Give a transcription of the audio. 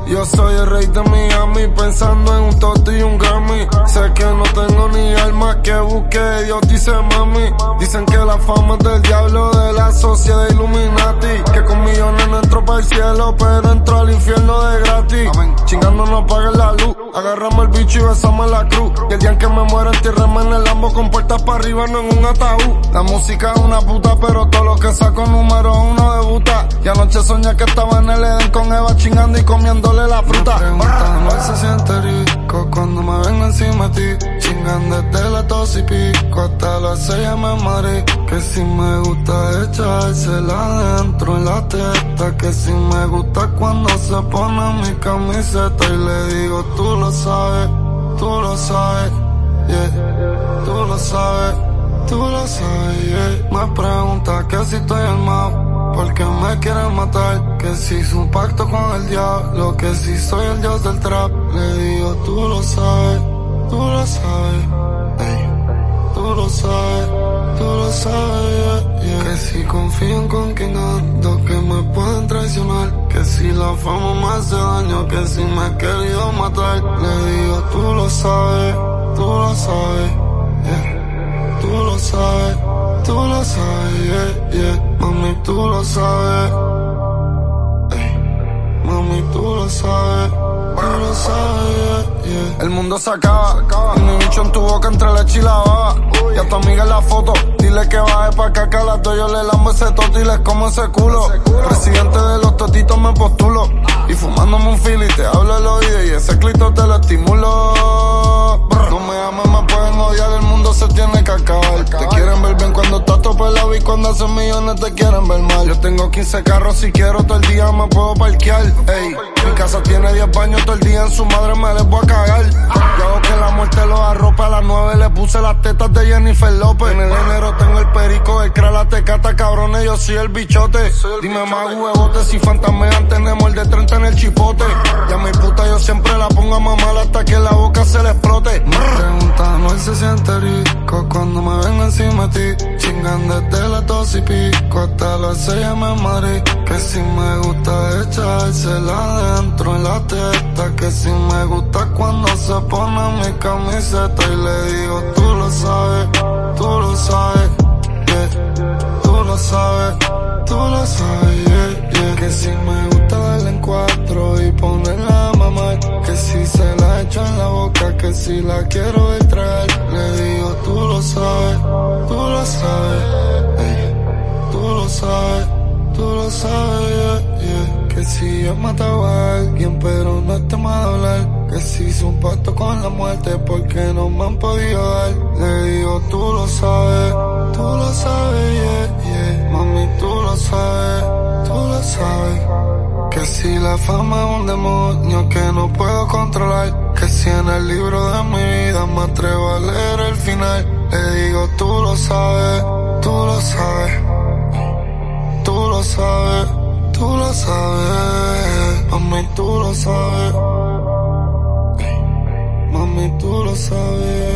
Yo soy el rey de Miami, pensando en un Toti y un Grammy. Sé que no tengo ni alma, que busque Dios dice mami. Dicen que la fama es del diablo, de la sociedad Illuminati. Que con millones no entro para el cielo, pero entro al infierno de gratis. Chingando no paguen la luz, agarramos el bicho y besamos la cruz. Y el día en que me muera entiérrame en el Lambo con puertas para arriba, no en un ataúd. La música es una puta, pero todo lo que saco número uno debuta. Y anoche soñé que estaba en el Edén con Eva chingando y comiéndole la fruta. Me preguntan, ¿no se siente rico cuando me vengo encima de ti? Chingando desde las 2 y pico hasta las 6 me mareé. Que si me gusta echársela adentro en la testa. Que si me gusta cuando se pone mi camiseta. Y le digo, tú lo sabes, yeah. Tú lo sabes, yeah. Me pregunta que si estoy armado, porque me quieren matar. Que si hice un pacto con el diablo, que si soy el dios del trap. Le digo, tú lo sabes, ey. Tú lo sabes, yeah. Que si confían con quien ando, que me pueden traicionar. Que si la fama me hace daño, que si me he querido matar. Le digo, tú lo sabes, yeah. Tú lo sabes, yeah, yeah. Mami, tú lo sabes, ey. Mami, tú lo sabes, yeah, yeah. El mundo se acaba, y mi bicho en tu boca entre leche y la baba. Y a tu amiga en la foto, dile que baje pa' acá, que a las 2 yo le lambo ese toto y les como ese culo. Presidente de los totitos me postulo, y fumándome un fili te hablo el oído y ese clito te lo estimulo. No me ames, me pueden odiar, el mundo se tiene que acabar. Te quieren ver bien cuando estás topelado y cuando haces millones te quieren ver mal. Yo tengo 15 carros, si quiero todo el día me puedo parquear. Ey, mi casa tiene 10 baños, todo el día en su madre me les voy a cagar. Yo hago que la muerte los arrope, a las 9 le puse las tetas de Jennifer López. En el enero tengo el perico, el cra, la tecata, cabrones, yo soy el bichote. Dime más huevote, si fantamean tenemos el de 30 en el chipote. Y a mi puta yo siempre la pongo a mamar hasta que la boca se le explote. Me preguntan, ¿no él se siente rico cuando me vengo encima de ti? Chingando desde las 2 y pico hasta las 6 me mareé. Que si me gusta echársela adentro en la testa. Que si me gusta cuando se pone mi camiseta. Y le digo, tú lo sabes, yeah. Tú lo sabes, yeah, yeah. Que si me gusta darle en 4 y ponerla a mamar. Que si se la echo en la boca, que si la quiero extraer. Le digo, tú lo sabes, ey. Tú lo sabes, yeah, yeah. Que si yo he matado a alguien pero no es tema de hablar. Que si hice un pacto con la muerte porque no me han podido dar. Le digo, tú lo sabes, yeah, yeah. Mami, tú lo sabes. Que si la fama es un demonio que no puedo controlar. Que si en el libro de mi vida me atrevo a leer el final. Le digo, tú lo sabes, mami, tú lo sabes, mami, tú lo sabes.